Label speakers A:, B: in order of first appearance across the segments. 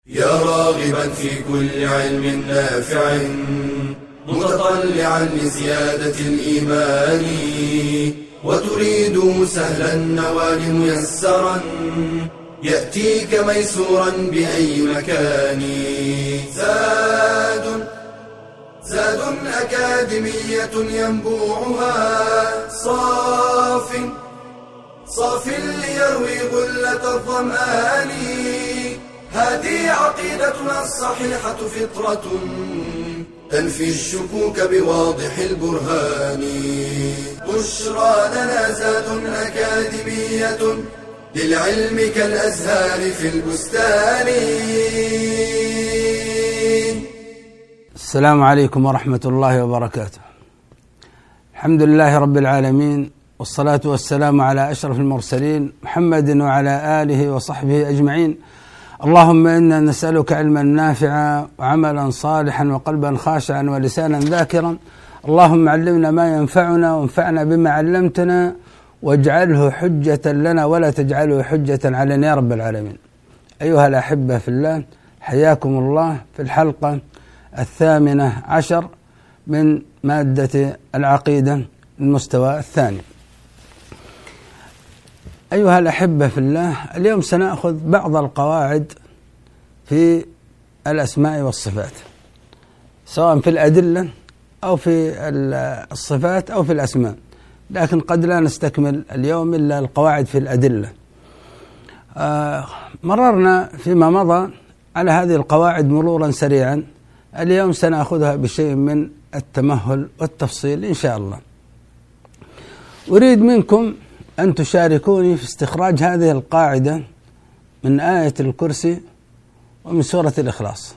A: يا راغبا في كل علم نافع متطلعا لزيادة الإيمان وتريد سهلا النوال ميسرا يأتيك ميسورا بأي مكان. زاد أكاديمية ينبوعها صاف ليروي غلة الظمآن. هذه عقيدتنا الصحيحة فطرة تنفي الشكوك بواضح البرهان. بشرى لنا زاد أكاديمية للعلم كالأزهار في البستان.
B: السلام عليكم ورحمة الله وبركاته. الحمد لله رب العالمين، والصلاة والسلام على أشرف المرسلين محمد وعلى آله وصحبه أجمعين. اللهم إنا نسألك علما نافعا وعملا صالحا وقلبا خاشعا ولسانا ذاكرا. اللهم علمنا ما ينفعنا وانفعنا بما علمتنا واجعله حجة لنا ولا تجعله حجة علينا يا رب العالمين. أيها الأحبة في الله، حياكم الله في الحلقة 18 من مادة العقيدة المستوى الثاني. أيها الأحبة في الله، اليوم سنأخذ بعض القواعد في الأسماء والصفات، سواء في الأدلة أو في الصفات أو في الأسماء، لكن قد لا نستكمل اليوم إلا القواعد في الأدلة. مررنا فيما مضى على هذه القواعد مرورا سريعا. اليوم سنأخذها بشيء من التمهل والتفصيل إن شاء الله. أريد منكم أن تشاركوني في استخراج هذه القاعدة من آية الكرسي ومن سورة الإخلاص.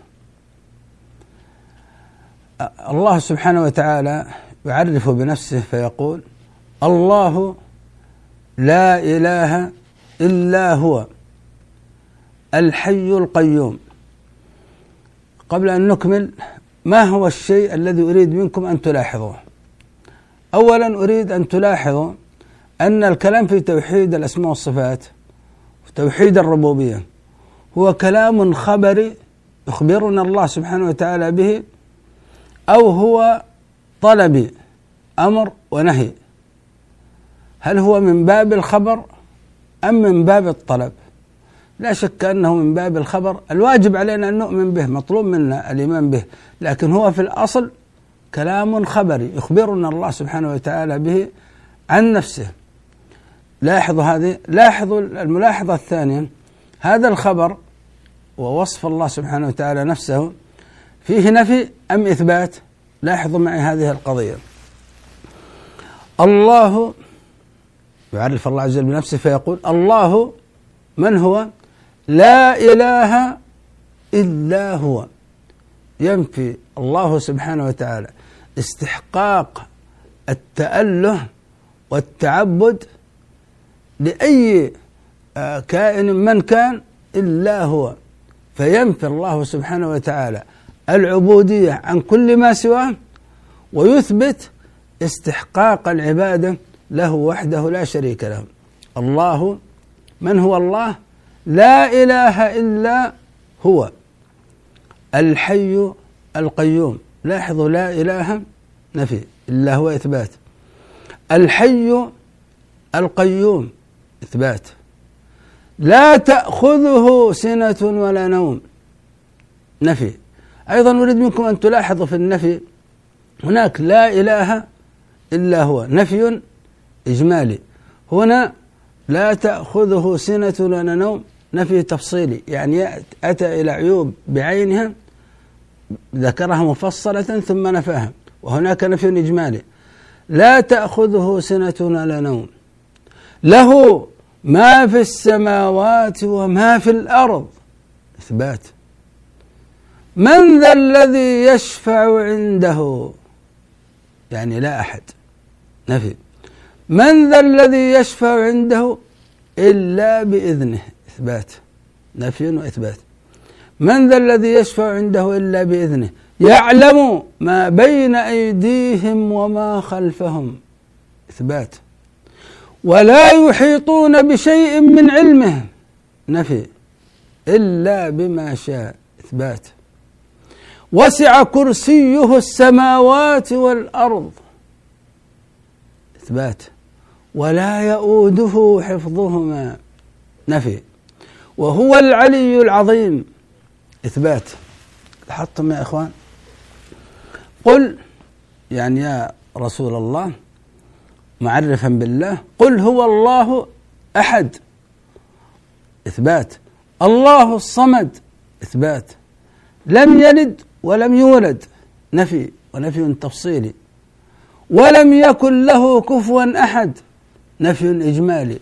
B: الله سبحانه وتعالى يعرف بنفسه فيقول: الله لا إله إلا هو الحي القيوم. قبل أن نكمل، ما هو الشيء الذي أريد منكم أن تلاحظوه؟ أولا أريد أن تلاحظوا أن الكلام في توحيد الأسماء والصفات وتوحيد الربوبية هو كلام خبري يخبرنا الله سبحانه وتعالى به، أو هو طلبي أمر ونهي؟ هل هو من باب الخبر أم من باب الطلب؟ لا شك أنه من باب الخبر. الواجب علينا أن نؤمن به، مطلوب منا الإيمان به، لكن هو في الأصل كلام خبري يخبرنا الله سبحانه وتعالى به عن نفسه. لاحظوا هذه، لاحظوا الملاحظة الثانية، هذا الخبر ووصف الله سبحانه وتعالى نفسه فيه نفي أم إثبات؟ لاحظوا معي هذه القضية. الله يعرف الله عز وجل بنفسه فيقول: الله من هو؟ لا إله إلا هو. ينفي الله سبحانه وتعالى استحقاق التأله والتعبد لأي كائن من كان إلا هو، فينفي الله سبحانه وتعالى العبودية عن كل ما سواه، ويثبت استحقاق العبادة له وحده لا شريك له. الله من هو؟ الله لا إله إلا هو الحي القيوم. لاحظوا، لا إله نفي، إلا هو إثبات. الحي القيوم إثبات. لا تأخذه سنة ولا نوم نفي. أيضا أريد منكم أن تلاحظوا في النفي هناك لا إله إلا هو نفي إجمالي، هنا لا تأخذه سنة ولا نوم نفي تفصيلي، يعني أتى إلى عيوب بعينها ذكرها مفصلة ثم نفاها، وهناك نفي إجمالي. لا تأخذه سنة ولا نوم، له ما في السماوات وما في الأرض إثبات. من ذا الذي يشفع عنده؟ يعني لا أحد نفي. من ذا الذي يشفع عنده إلا بإذنه إثبات، نفي وإثبات. من ذا الذي يشفع عنده إلا بإذنه، يعلم ما بين أيديهم وما خلفهم إثبات. ولا يحيطون بشيء من علمه نفي إلا بما شاء، إثبات. وسع كرسيه السماوات والأرض، إثبات. ولا يؤوده حفظهما، نفي. وهو العلي العظيم، إثبات. لاحظتم يا إخوان؟ قل، يعني يا رسول الله معرفا بالله، قل هو الله أحد، إثبات. الله الصمد، إثبات. لم يلد ولم يولد، نفي، ونفي تفصيلي. ولم يكن له كفوا أحد، نفي إجمالي.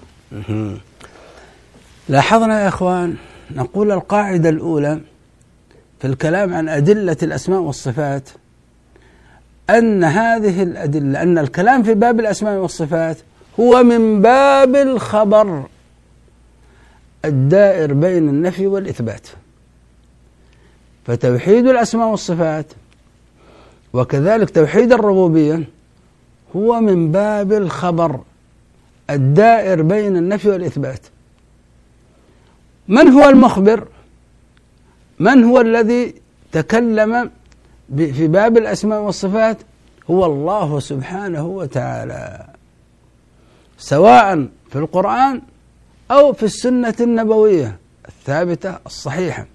B: لاحظنا يا إخوان، نقول القاعدة الأولى في الكلام عن أدلة الأسماء والصفات أن هذه الأدلة، أن الكلام في باب الأسماء والصفات هو من باب الخبر الدائر بين النفي والإثبات. فتوحيد الأسماء والصفات وكذلك توحيد الربوبية هو من باب الخبر الدائر بين النفي والإثبات. من هو المخبر؟ من هو الذي تكلم في باب الأسماء والصفات؟ هو الله سبحانه وتعالى، سواء في القرآن أو في السنة النبوية الثابتة الصحيحة.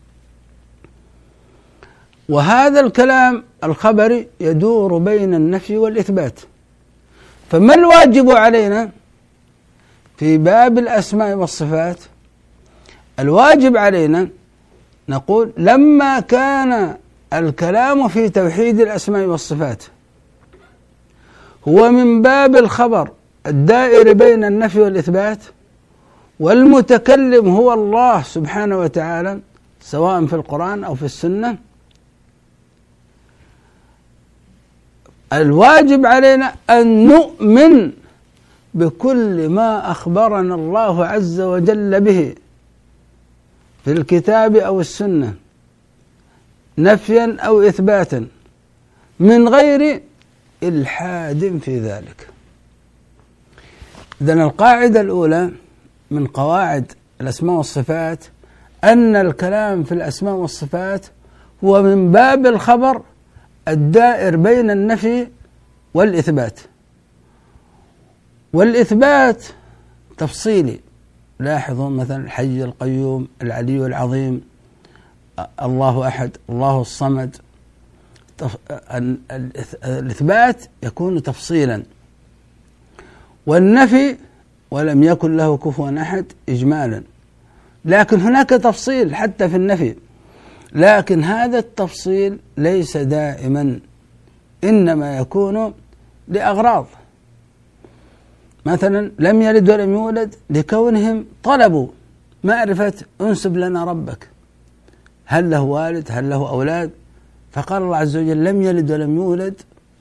B: وهذا الكلام الخبري يدور بين النفي والإثبات. فما الواجب علينا في باب الأسماء والصفات؟ الواجب علينا نقول لما كان الكلام في توحيد الأسماء والصفات هو من باب الخبر الدائر بين النفي والإثبات، والمتكلم هو الله سبحانه وتعالى سواء في القرآن أو في السنة، الواجب علينا أن نؤمن بكل ما أخبرنا الله عز وجل به في الكتاب أو السنة نفيا أو إثباتا من غير إلحاد في ذلك. إذن القاعدة الأولى من قواعد الأسماء والصفات أن الكلام في الأسماء والصفات هو من باب الخبر الدائر بين النفي والإثبات. والإثبات تفصيلي، لاحظوا مثلا الحي القيوم، العلي العظيم، الله أحد، الله الصمد. الإثبات يكون تفصيلا، والنفي ولم يكن له كفوا أحد إجمالا. لكن هناك تفصيل حتى في النفي، لكن هذا التفصيل ليس دائما، إنما يكون لأغراض. مثلا لم يلد ولم يولد لكونهم طلبوا معرفة انسب لنا ربك، هل له والد هل له أولاد، فقال الله عز وجل لم يلد ولم يولد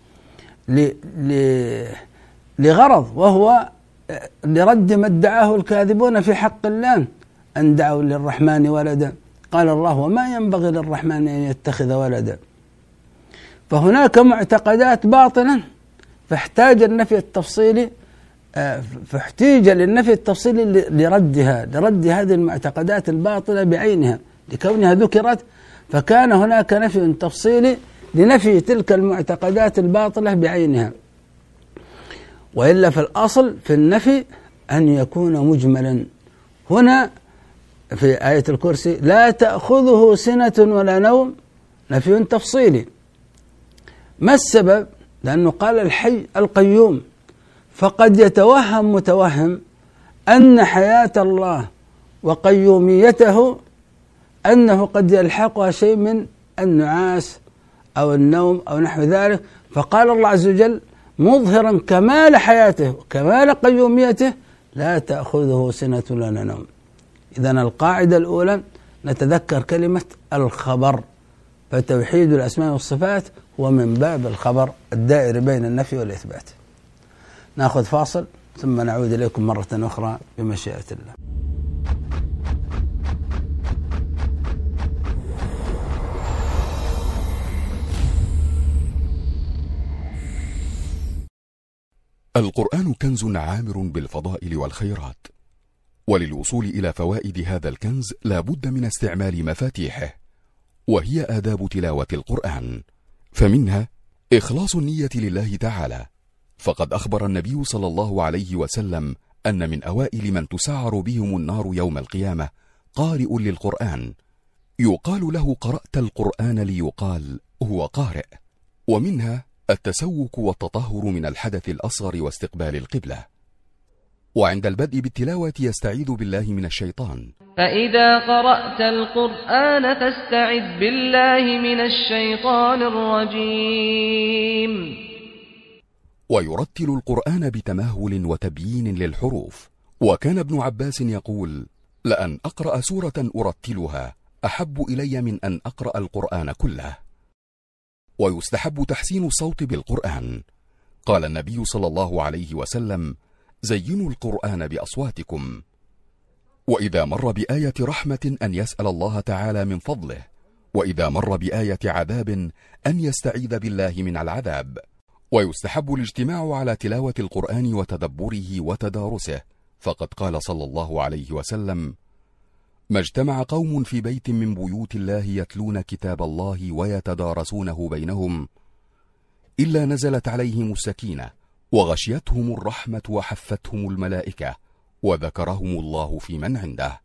B: لغرض، وهو لرد ما ادعاه الكاذبون في حق الله أن دعوا للرحمن ولدا، قال الله وما ينبغي للرحمن أن يتخذ ولدا. فهناك معتقدات باطلة فاحتاج للنفي التفصيلي لرد هذه المعتقدات الباطلة بعينها لكونها ذكرت، فكان هناك نفي تفصيلي لنفي تلك المعتقدات الباطلة بعينها. وإلا في الأصل في النفي أن يكون مجملا. هنا في آية الكرسي لا تأخذه سنة ولا نوم، نفي تفصيلي. ما السبب؟ لأنه قال الحي القيوم، فقد يتوهم متوهم أن حياة الله وقيوميته أنه قد يلحقها شيء من النعاس أو النوم أو نحو ذلك، فقال الله عز وجل مظهرا كمال حياته وكمال قيوميته لا تأخذه سنة ولا نوم. إذن القاعدة الأولى نتذكر كلمة الخبر، فتوحيد الأسماء والصفات هو من باب الخبر الدائر بين النفي والإثبات. نأخذ فاصل ثم نعود إليكم مرة أخرى بمشيئة الله.
C: القرآن كنز عامر بالفضائل والخيرات، وللوصول إلى فوائد هذا الكنز لا بد من استعمال مفاتيحه، وهي آداب تلاوة القرآن، فمنها إخلاص النية لله تعالى، فقد أخبر النبي صلى الله عليه وسلم أن من أوائل من تسعر بهم النار يوم القيامة قارئ للقرآن، يقال له قرأت القرآن ليقال هو قارئ. ومنها التسوك والتطهر من الحدث الأصغر واستقبال القبلة. وعند البدء بالتلاوة يستعيذ بالله من الشيطان.
D: فإذا قرأت القرآن فاستعذ بالله من الشيطان الرجيم.
C: ويرتل القرآن بتمهل وتبيين للحروف. وكان ابن عباس يقول: لأن أقرأ سورة أرتلها أحب إلي من أن أقرأ القرآن كله. ويستحب تحسين الصوت بالقرآن. قال النبي صلى الله عليه وسلم: زينوا القرآن بأصواتكم. وإذا مر بآية رحمة أن يسأل الله تعالى من فضله، وإذا مر بآية عذاب أن يستعيذ بالله من العذاب. ويستحب الاجتماع على تلاوة القرآن وتدبره وتدارسه، فقد قال صلى الله عليه وسلم: ما اجتمع قوم في بيت من بيوت الله يتلون كتاب الله ويتدارسونه بينهم إلا نزلت عليهم السكينة وغشيتهم الرحمة وحفتهم الملائكة وذكرهم الله في من عنده.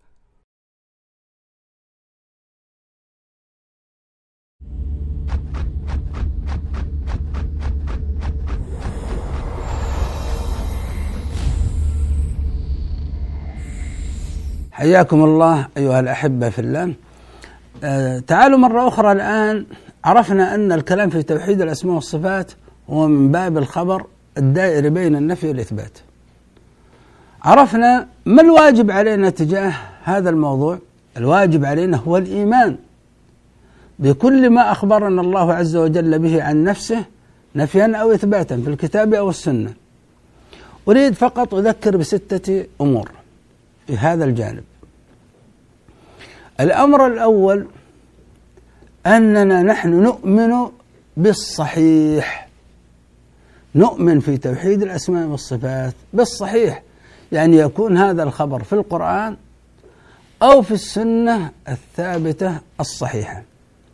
B: حياكم الله أيها الأحبة في الله. تعالوا مرة أخرى. الآن عرفنا أن الكلام في توحيد الأسماء والصفات هو من باب الخبر الدائر بين النفي والإثبات. عرفنا ما الواجب علينا تجاه هذا الموضوع. الواجب علينا هو الإيمان بكل ما أخبرنا الله عز وجل به عن نفسه نفيا أو إثباتا في الكتاب أو السنة. أريد فقط أذكر بستة أمور في هذا الجانب. الأمر الأول أننا نحن نؤمن بالصحيح، نؤمن في توحيد الأسماء والصفات بالصحيح، يعني يكون هذا الخبر في القرآن أو في السنة الثابتة الصحيحة.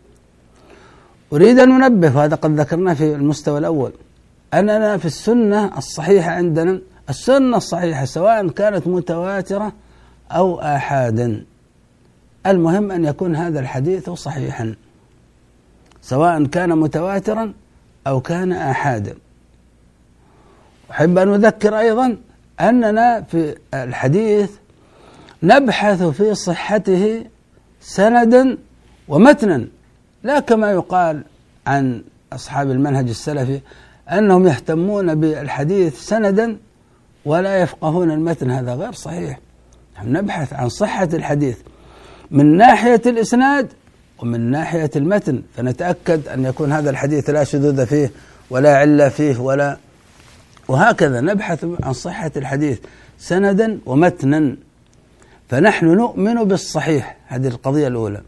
B: أريد أن ننبه، وهذا قد ذكرناه في المستوى الأول، أننا في السنة الصحيحة عندنا، السنة الصحيحة سواء كانت متواترة أو آحادا، المهم أن يكون هذا الحديث صحيحا سواء كان متواترا أو كان آحادا. أحب أن أذكر أيضا أننا في الحديث نبحث في صحته سندا ومتنا، لا كما يقال عن أصحاب المنهج السلفي أنهم يهتمون بالحديث سندا ولا يفقهون المتن. هذا غير صحيح. نحن نبحث عن صحة الحديث من ناحية الإسناد ومن ناحية المتن، فنتأكد أن يكون هذا الحديث لا شذوذ فيه ولا علة فيه وهكذا نبحث عن صحة الحديث سندا ومتنا. فنحن نؤمن بالصحيح، هذه القضية الأولى.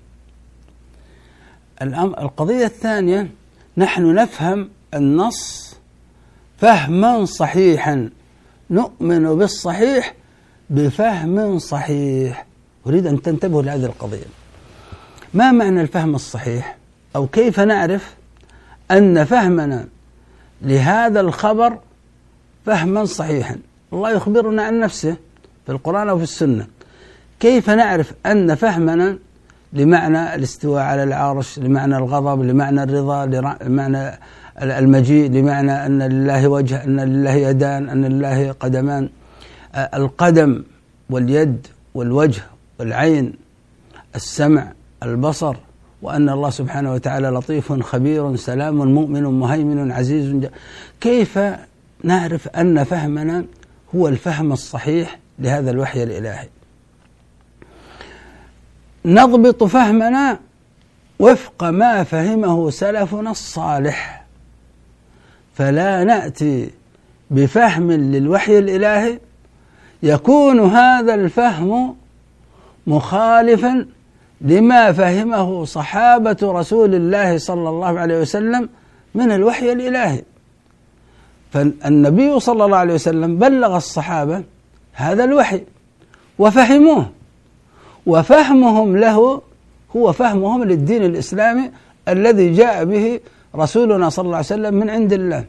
B: القضية الثانية، نحن نفهم النص فهما صحيحا، نؤمن بالصحيح بفهم صحيح. أريد أن تنتبهوا لهذه القضية. ما معنى الفهم الصحيح؟ أو كيف نعرف أن فهمنا لهذا الخبر فهما صحيحا؟ الله يخبرنا عن نفسه في القرآن وفي السنة. كيف نعرف أن فهمنا لمعنى الاستواء على العرش، لمعنى الغضب، لمعنى الرضا، لمعنى المجيء، لمعنى أن لله وجه، أن لله يدان، أن لله قدمان، القدم واليد والوجه والعين، السمع، البصر، وأن الله سبحانه وتعالى لطيف خبير سلام مؤمن مهيمن عزيز كيف نعرف أن فهمنا هو الفهم الصحيح لهذا الوحي الإلهي؟ نضبط فهمنا وفق ما فهمه سلفنا الصالح، فلا نأتي بفهم للوحي الإلهي يكون هذا الفهم مخالفا لما فهمه صحابة رسول الله صلى الله عليه وسلم من الوحي الإلهي. فالنبي صلى الله عليه وسلم بلغ الصحابة هذا الوحي، وفهموه، وفهمهم له هو فهمهم للدين الإسلامي الذي جاء به رسولنا صلى الله عليه وسلم من عند الله،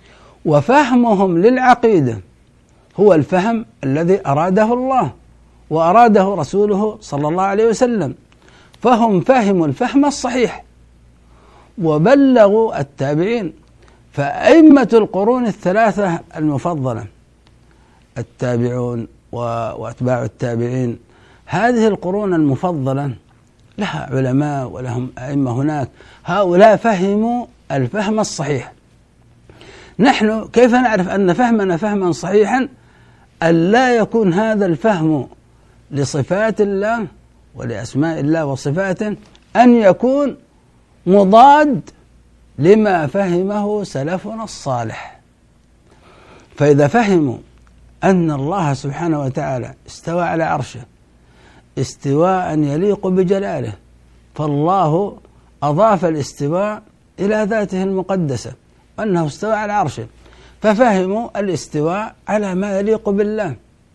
B: وفهمهم للعقيدة هو الفهم الذي أراده الله وأراده رسوله صلى الله عليه وسلم، فهم فهموا الفهم الصحيح وبلغوا التابعين. فأئمة القرون الثلاثة المفضلة، التابعون وأتباع التابعين، هذه القرون المفضلة لها علماء ولهم أئمة هناك، هؤلاء فهموا الفهم الصحيح. نحن كيف نعرف أن فهمنا فهما صحيحا؟ أن لا يكون هذا الفهم لصفات الله ولأسماء الله وصفاته أن يكون مضاد لما فهمه سلفنا الصالح. فإذا فهموا أن الله سبحانه وتعالى استوى على عرشه استواء يليق بجلاله، فالله أضاف الاستواء إلى ذاته المقدسة أنه استوى على عرشه، ففهموا الاستواء على ما يليق بالله،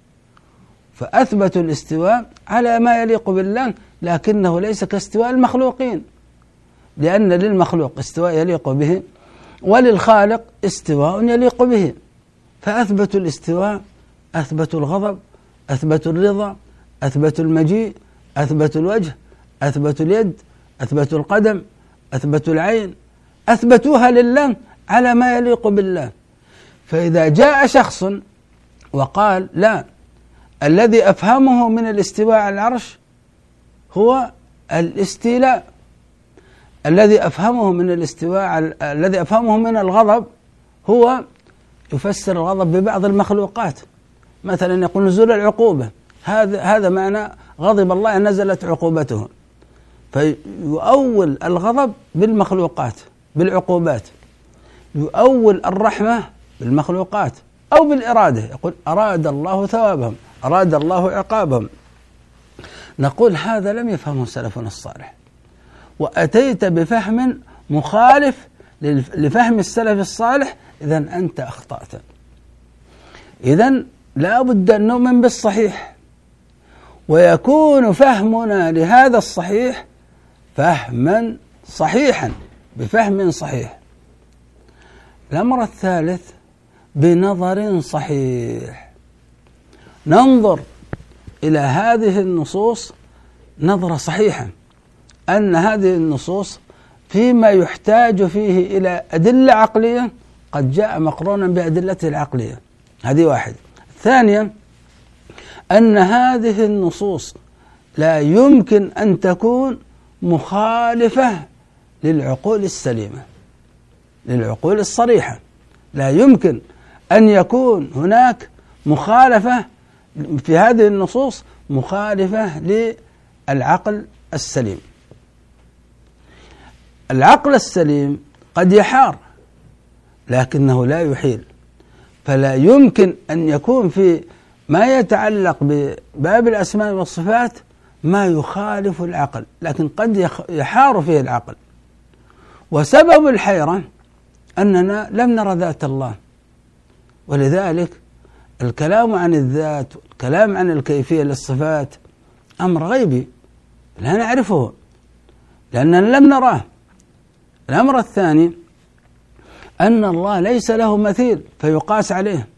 B: فأثبتوا الاستواء على ما يليق بالله، لكنه ليس كاستواء المخلوقين، لأن للمخلوق استواء يليق به وللخالق استواء يليق به. فأثبتوا الاستواء، أثبتوا الغضب، أثبتوا الرضا، أثبتوا المجيء، أثبتوا الوجه، أثبتوا اليد، أثبتوا القدم، أثبتوا العين، أثبتوها لله على ما يليق بالله. فإذا جاء شخص وقال لا، الذي أفهمه من الاستواء على العرش هو الاستيلاء، الذي أفهمه من الاستواء الذي أفهمه من الغضب هو يفسر الغضب ببعض المخلوقات، مثلا يقول نزول العقوبة، هذا معنى غضب الله نزلت عقوبته، فيؤول الغضب بالمخلوقات بالعقوبات، يؤول الرحمة بالمخلوقات أو بالإرادة، يقول أراد الله ثوابهم، أراد الله عقابهم. نقول هذا لم يفهمه سلفنا الصالح، وأتيت بفهم مخالف لفهم السلف الصالح، إذن أنت أخطأت. إذن لا بد أن نؤمن بالصحيح، ويكون فهمنا لهذا الصحيح فهما صحيحا بفهم صحيح. الأمر الثالث بنظر صحيح، ننظر إلى هذه النصوص نظرة صحيحة، أن هذه النصوص فيما يحتاج فيه إلى أدلة عقلية قد جاء مقرونا بأدلته العقلية، هذه واحد. ثانيا أن هذه النصوص لا يمكن أن تكون مخالفة للعقول السليمة، للعقول الصريحة، لا يمكن أن يكون هناك مخالفة في هذه النصوص مخالفة للعقل السليم. العقل السليم قد يحار لكنه لا يحيل، فلا يمكن أن يكون في ما يتعلق بباب الأسماء والصفات ما يخالف العقل، لكن قد يحار فيه العقل. وسبب الحيرة أننا لم نرى ذات الله، ولذلك الكلام عن الذات والكلام عن الكيفية للصفات أمر غيبي لا نعرفه لأننا لم نراه. الأمر الثاني أن الله ليس له مثيل فيقاس عليه.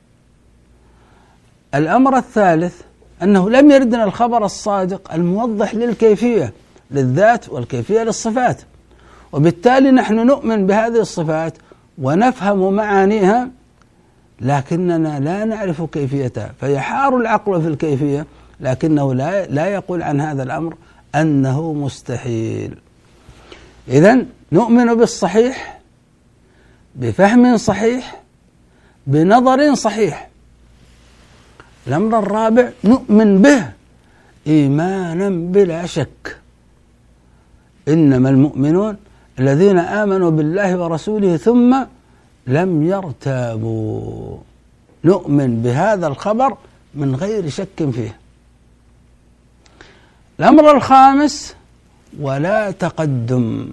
B: الأمر الثالث أنه لم يردنا الخبر الصادق الموضح للكيفية للذات والكيفية للصفات، وبالتالي نحن نؤمن بهذه الصفات ونفهم معانيها لكننا لا نعرف كيفيتها، فيحار العقل في الكيفية، لكنه لا يقول عن هذا الأمر أنه مستحيل. إذن نؤمن بالصحيح بفهم صحيح بنظر صحيح. الأمر الرابع نؤمن به إيمانا بلا شك، إنما المؤمنون الذين آمنوا بالله ورسوله ثم لم يرتابوا، نؤمن بهذا الخبر من غير شك فيه. الأمر الخامس ولا تقدم.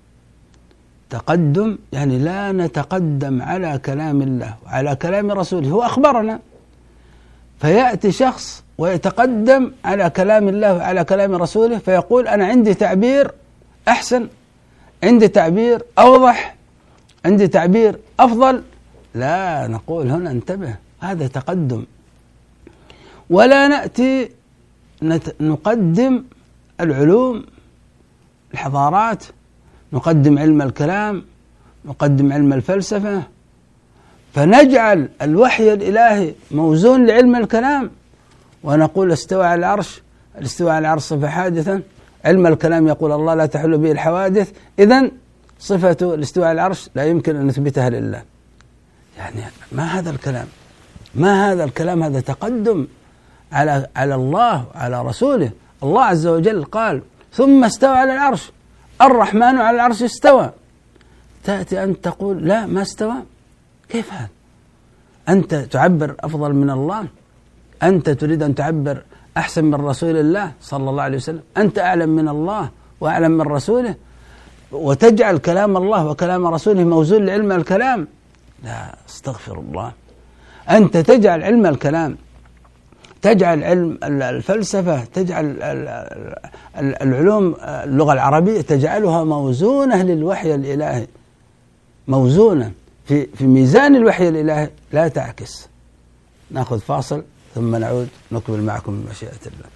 B: تقدم يعني لا نتقدم على كلام الله وعلى كلام رسوله، هو أخبرنا، فيأتي شخص ويتقدم على كلام الله وعلى كلام رسوله، فيقول أنا عندي تعبير أحسن، عندي تعبير أوضح، عندي تعبير أفضل. لا، نقول هنا انتبه، هذا تقدم. ولا نأتي نقدم العلوم، الحضارات، نقدم علم الكلام، نقدم علم الفلسفة، فنجعل الوحي الإلهي موزون لعلم الكلام ونقول استوى على العرش. الاستواء على العرش صفة حادثة، علم الكلام يقول الله لا تحل به الحوادث، إذن صفة الاستواء على العرش لا يمكن أن نثبتها لله. يعني ما هذا الكلام؟ ما هذا الكلام؟ هذا تقدم على الله وعلى رسوله. الله عز وجل قال ثم استوى على العرش، الرحمن على العرش استوى. تأتي أنت تقول لا ما استوى؟ كيف هذا؟ أنت تعبر أفضل من الله؟ أنت تريد أن تعبر أحسن من رسول الله صلى الله عليه وسلم؟ أنت أعلم من الله وأعلم من رسوله، وتجعل كلام الله وكلام رسوله موزون لعلم الكلام؟ لا، استغفر الله. أنت تجعل علم الكلام، تجعل علم الفلسفة، تجعل العلوم اللغة العربية تجعلها موزونة للوحي الإلهي، موزونة في ميزان الوحي الإلهي، لا تعكس. نأخذ فاصل ثم نعود نكمل معكم بمشيئة الله.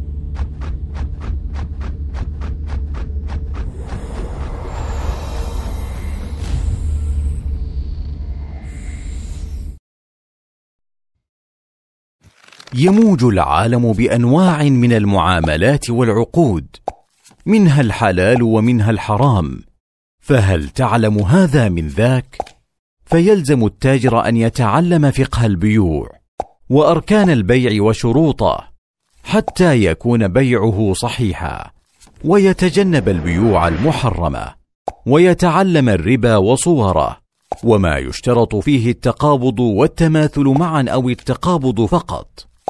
E: يموج العالم بأنواع من المعاملات والعقود، منها الحلال ومنها الحرام، فهل تعلم هذا من ذاك؟ فيلزم التاجر أن يتعلم فقه البيوع وأركان البيع وشروطه حتى يكون بيعه صحيحا، ويتجنب البيوع المحرمة، ويتعلم الربا وصوره، وما يشترط فيه التقابض والتماثل معا أو التقابض فقط،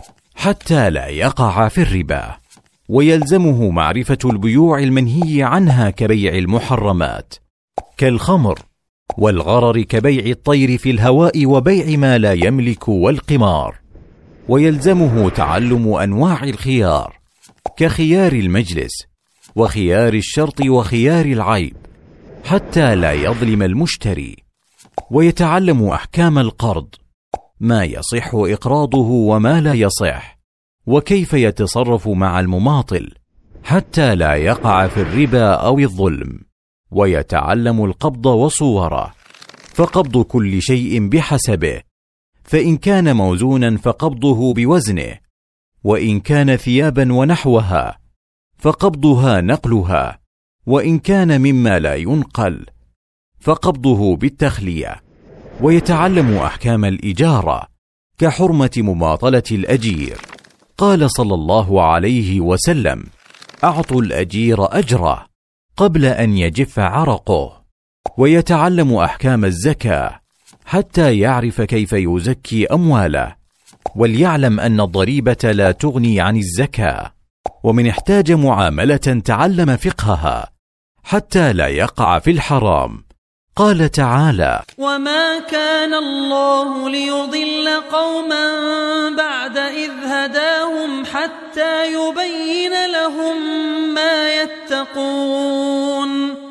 E: حتى لا يقع في الربا. ويلزمه معرفة البيوع المنهي عنها كبيع المحرمات كالخمر، والغرر كبيع الطير في الهواء وبيع ما لا يملك والقمار. ويلزمه تعلم أنواع الخيار كخيار المجلس وخيار الشرط وخيار العيب حتى لا يظلم المشتري. ويتعلم أحكام القرض، ما يصح إقراضه وما لا يصح، وكيف يتصرف مع المماطل حتى لا يقع في الربا أو الظلم. ويتعلم القبض وصوره، فقبض كل شيء بحسبه، فإن كان موزونا فقبضه بوزنه، وإن كان ثيابا ونحوها فقبضها نقلها، وإن كان مما لا ينقل فقبضه بالتخلية. ويتعلم أحكام الإجارة كحرمة مماطلة الأجير، قال صلى الله عليه وسلم: أعطوا الأجير أجره قبل أن يجف عرقه. ويتعلم أحكام الزكاة حتى يعرف كيف يزكي أمواله، وليعلم أن الضريبة لا تغني عن الزكاة. ومن احتاج معاملة تعلم فقهها حتى لا يقع في الحرام. قال تعالى:
F: وما كان الله ليضل قوما بعد إذ هداهم حتى يبين لهم ما يتقون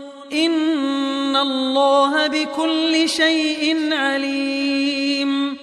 F: إن الله بكل شيء عليم.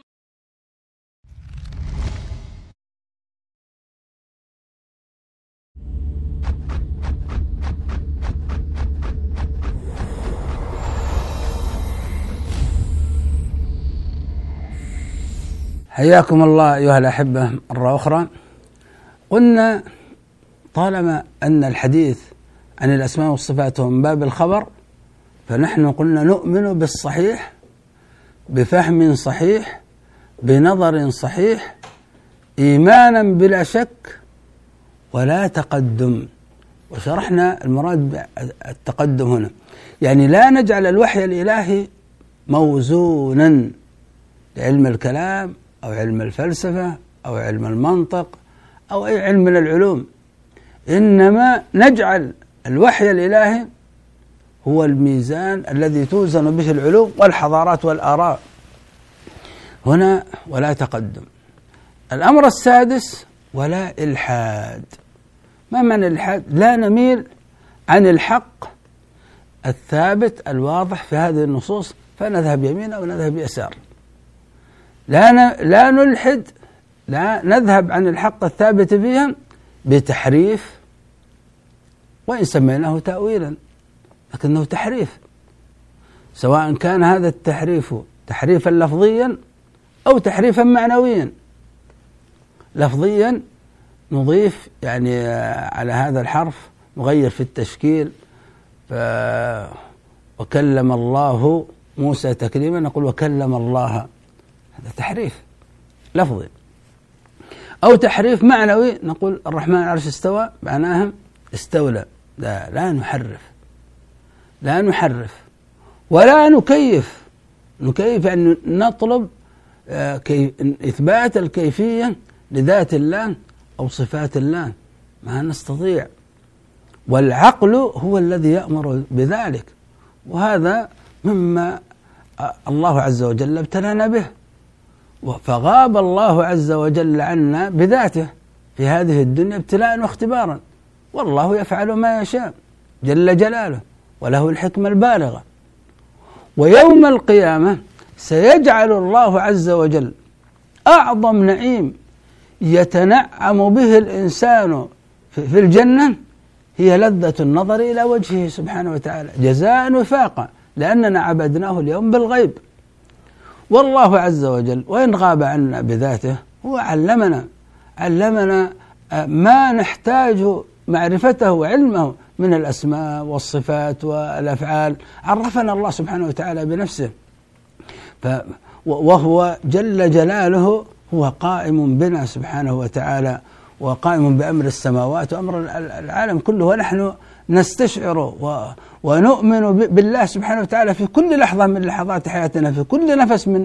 B: حياكم الله أيها الأحبة مرة أخرى. قلنا طالما أن الحديث عن الأسماء والصفات هو من باب الخبر، فنحن قلنا نؤمن بالصحيح بفهم صحيح بنظر صحيح إيمانا بلا شك ولا تقدم. وشرحنا المراد بالتقدم هنا، يعني لا نجعل الوحي الإلهي موزونا لعلم الكلام أو علم الفلسفة أو علم المنطق أو أي علم من العلوم، إنما نجعل الوحي الإلهي هو الميزان الذي توزن به العلوم والحضارات والآراء هنا، ولا تقدم. الأمر السادس ولا إلحاد. ما معنى الإلحاد؟ لا نميل عن الحق الثابت الواضح في هذه النصوص فنذهب يمين أو نذهب يسار. لا نلحد، لا نذهب عن الحق الثابت فيها بتحريف، وإن سميناه تأويلا لكنه تحريف، سواء كان هذا التحريف تحريفا لفظيا أو تحريفا معنويا. لفظيا نضيف يعني على هذا الحرف نغير في التشكيل، وكلم الله موسى تكليما نقول وكلم الله، هذا تحريف لفظي. أو تحريف معنوي نقول الرحمن على العرش استوى معناها استولى. لا نحرف ولا نكيف. يعني نطلب إثبات الكيفية لذات الله أو صفات الله، ما نستطيع، والعقل هو الذي يأمر بذلك، وهذا مما الله عز وجل ابتلانا به. فغاب الله عز وجل عنا بذاته في هذه الدنيا ابتلاء واختبارا، والله يفعل ما يشاء جل جلاله وله الحكمة البالغة. ويوم القيامة سيجعل الله عز وجل أعظم نعيم يتنعم به الإنسان في الجنة هي لذة النظر إلى وجهه سبحانه وتعالى جزاء وفاقا، لأننا عبدناه اليوم بالغيب. والله عز وجل وإن غاب عنا بذاته هو علمنا ما نحتاج معرفته وعلمه من الأسماء والصفات والأفعال. عرفنا الله سبحانه وتعالى بنفسه، وهو جل جلاله هو قائم بنا سبحانه وتعالى، وقائم بأمر السماوات وأمر العالم كله، ونحن نستشعر ونؤمن بالله سبحانه وتعالى في كل لحظة من لحظات حياتنا، في كل نفس من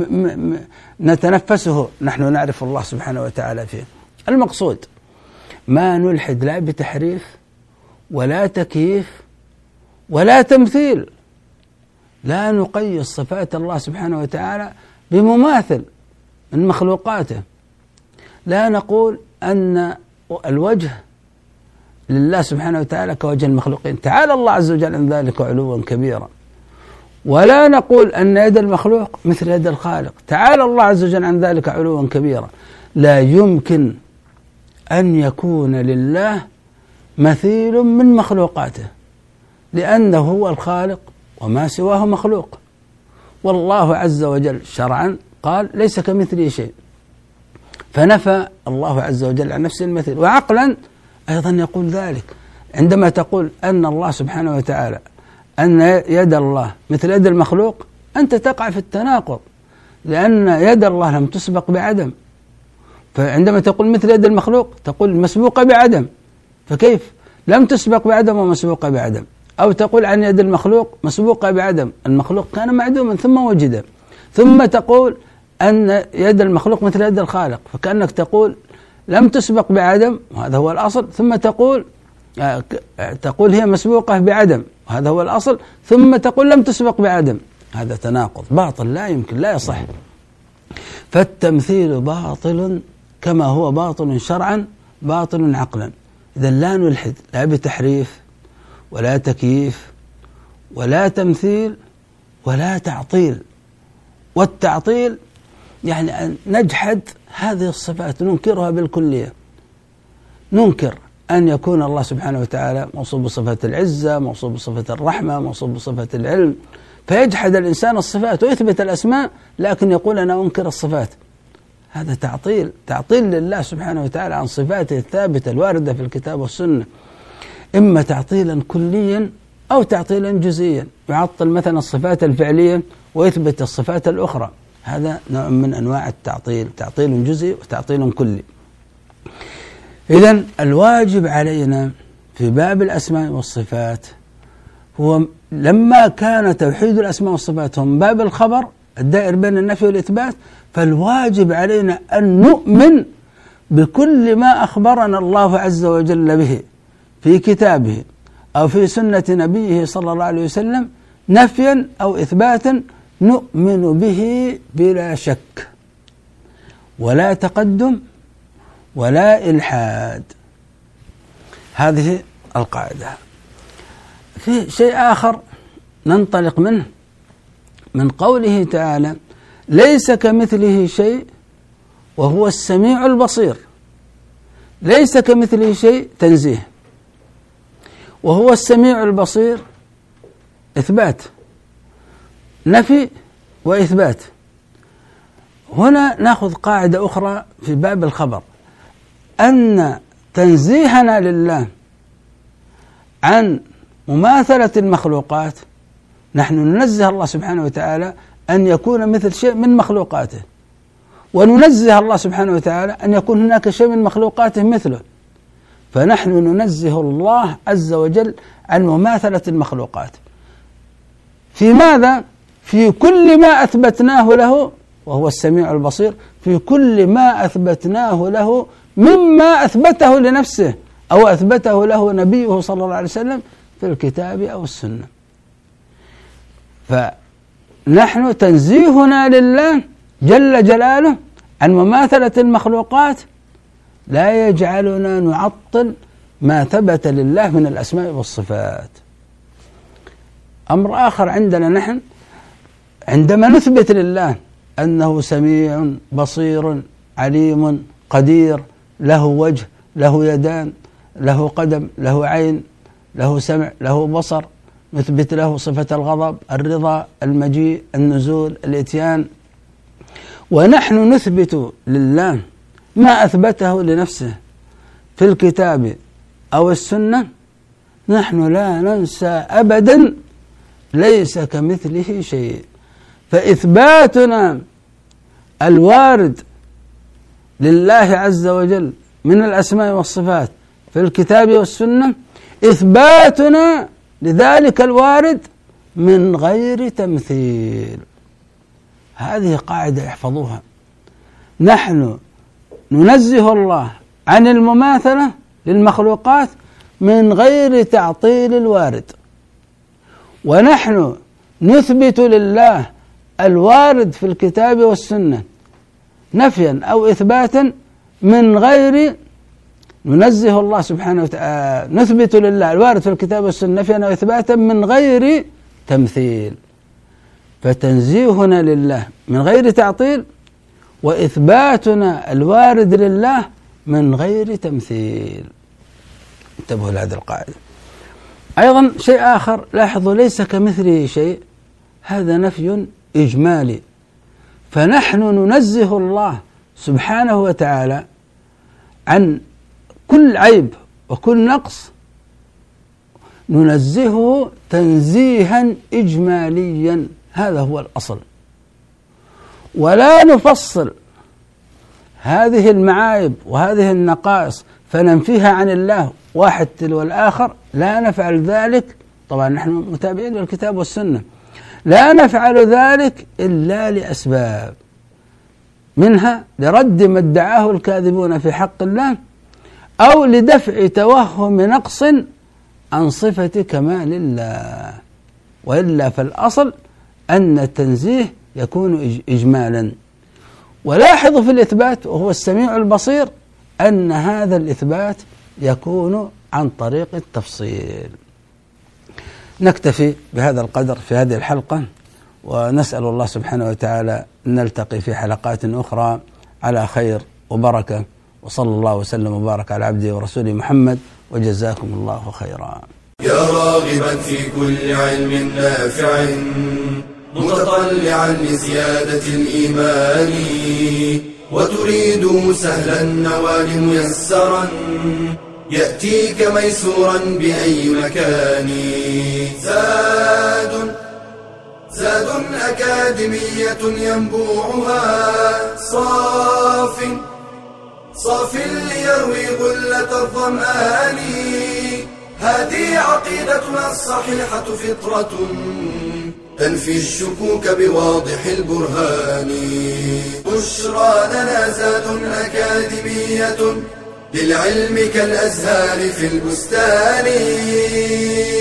B: نتنفسه نحن نعرف الله سبحانه وتعالى فيه. المقصود ما نلحد لا بتحريف ولا تكييف ولا تمثيل، لا نقيس صفات الله سبحانه وتعالى بمماثل من مخلوقاته. لا نقول أن الوجه لله سبحانه وتعالى كوجه المخلوقين، تعالى الله عز وجل عن ذلك علوا كبيرا. ولا نقول أن يد المخلوق مثل يد الخالق، تعالى الله عز وجل عن ذلك علوا كبيرا. لا يمكن أن يكون لله مثيل من مخلوقاته، لأنه هو الخالق وما سواه مخلوق. والله عز وجل شرعا قال ليس كمثله شيء، فنفى الله عز وجل عن نفسه المثيل. وعقلا أيضا يقول ذلك، عندما تقول أن الله سبحانه وتعالى أن يد الله مثل يد المخلوق أنت تقع في التناقض، لأن يد الله لم تسبق بعدم، فعندما تقول مثل يد المخلوق تقول مسبوقة بعدم، فكيف لم تسبق بعدم ومسبوقة بعدم؟ أو تقول عن يد المخلوق مسبوقة بعدم، المخلوق كان معدوما ثم وجد، ثم تقول أن يد المخلوق مثل يد الخالق، فكأنك تقول لم تسبق بعدم وهذا هو الأصل، ثم تقول هي مسبوقة بعدم وهذا هو الأصل، ثم تقول لم تسبق بعدم. هذا تناقض باطل لا يمكن، لا يصح. فالتمثيل باطل كما هو باطل شرعا باطل عقلا. إذا لا نلحد لا بتحريف ولا تكييف ولا تمثيل ولا تعطيل. والتعطيل يعني أن نجحد هذه الصفات، ننكرها بالكلية. ننكر أن يكون الله سبحانه وتعالى موصوف بصفة العزة، موصوف بصفة الرحمة، موصوف بصفة العلم، فيجحد الإنسان الصفات ويثبت الأسماء لكن يقول أنا أنكر الصفات. هذا تعطيل لله سبحانه وتعالى عن صفاته الثابتة الواردة في الكتاب والسنة، إما تعطيلا كليا أو تعطيلا جزئيا، يعطل مثلا الصفات الفعلية ويثبت الصفات الأخرى. هذا نوع من أنواع التعطيل، تعطيل جزئي وتعطيل كلي. إذن الواجب علينا في باب الأسماء والصفات هو لما كان توحيد الأسماء والصفات هم باب الخبر الدائر بين النفي والإثبات، فالواجب علينا أن نؤمن بكل ما أخبرنا الله عز وجل به في كتابه أو في سنة نبيه صلى الله عليه وسلم نفيا أو إثباتا، نؤمن به بلا شك ولا تقدم ولا إلحاد. هذه القاعدة. في شيء آخر ننطلق منه من قوله تعالى: ليس كمثله شيء وهو السميع البصير. ليس كمثله شيء تنزيه، وهو السميع البصير إثبات، نفي وإثبات. هنا نأخذ قاعدة أخرى في باب الخبر، أن تنزيهنا لله عن مماثلة المخلوقات، نحن ننزه الله سبحانه وتعالى أن يكون مثل شيء من مخلوقاته، وننزه الله سبحانه وتعالى أن يكون هناك شيء من مخلوقاته مثله. فنحن ننزه الله عز وجل عن مماثلة المخلوقات. في ماذا؟ في كل ما أثبتناه له، وهو السميع البصير، في كل ما أثبتناه له مما أثبته لنفسه أو أثبته له نبيه صلى الله عليه وسلم في الكتاب أو السنة. فنحن تنزيهنا لله جل جلاله عن مماثلة المخلوقات لا يجعلنا نعطل ما ثبت لله من الأسماء والصفات. أمر آخر عندنا نحن عندما نثبت لله أنه سميع بصير عليم قدير، له وجه، له يدان، له قدم، له عين، له سمع، له بصر، نثبت له صفة الغضب، الرضا، المجيء، النزول، الإتيان. ونحن نثبت لله ما أثبته لنفسه في الكتاب أو السنة، نحن لا ننسى أبدا ليس كمثله شيء. فإثباتنا الوارد لله عز وجل من الأسماء والصفات في الكتاب والسنة إثباتنا لذلك الوارد من غير تمثيل. هذه قاعدة احفظوها. نحن ننزه الله عن المماثلة للمخلوقات من غير تعطيل الوارد، ونحن نثبت لله الوارد في الكتاب والسنة نفيا أو إثباتا من غير، ننزه الله سبحانه وتعالى، نثبت لله الوارد في الكتاب والسنة نفيا أو إثباتا من غير تمثيل. فتنزيهنا لله من غير تعطيل، وإثباتنا الوارد لله من غير تمثيل. انتبهوا لهذه القاعدة. أيضا شيء آخر لاحظوا، ليس كمثله شيء، هذا نفي إجمالي. فنحن ننزه الله سبحانه وتعالى عن كل عيب وكل نقص، ننزهه تنزيها إجماليا، هذا هو الأصل. ولا نفصل هذه المعايب وهذه النقائص فننفيها عن الله واحد تلو الآخر، لا نفعل ذلك. طبعا نحن متابعين للكتاب والسنة، لا نفعل ذلك إلا لأسباب، منها لرد ما ادعاه الكاذبون في حق الله، أو لدفع توهم نقص عن صفة كمال الله. وإلا فالأصل أن التنزيه يكون إجمالا. ولاحظوا في الإثبات وهو السميع البصير أن هذا الإثبات يكون عن طريق التفصيل. نكتفي بهذا القدر في هذه الحلقة، ونسأل الله سبحانه وتعالى أن نلتقي في حلقات أخرى على خير وبركة، وصلى الله وسلم وبارك على عبده ورسوله محمد، وجزاكم الله خيرا.
A: يا راغبا في كل علم نافع متطلعا لزيادة الإيمان، وتريد سهلا النوال ميسرا يأتيك ميسورا بأي مكان. زاد أكاديمية ينبوعها صاف ليروي غلة الظمآن. هذه عقيدتنا الصحيحة فطرة تنفي الشكوك بواضح البرهان. بشرى لنا زاد أكاديمية للعلم كالأزهار في البستان.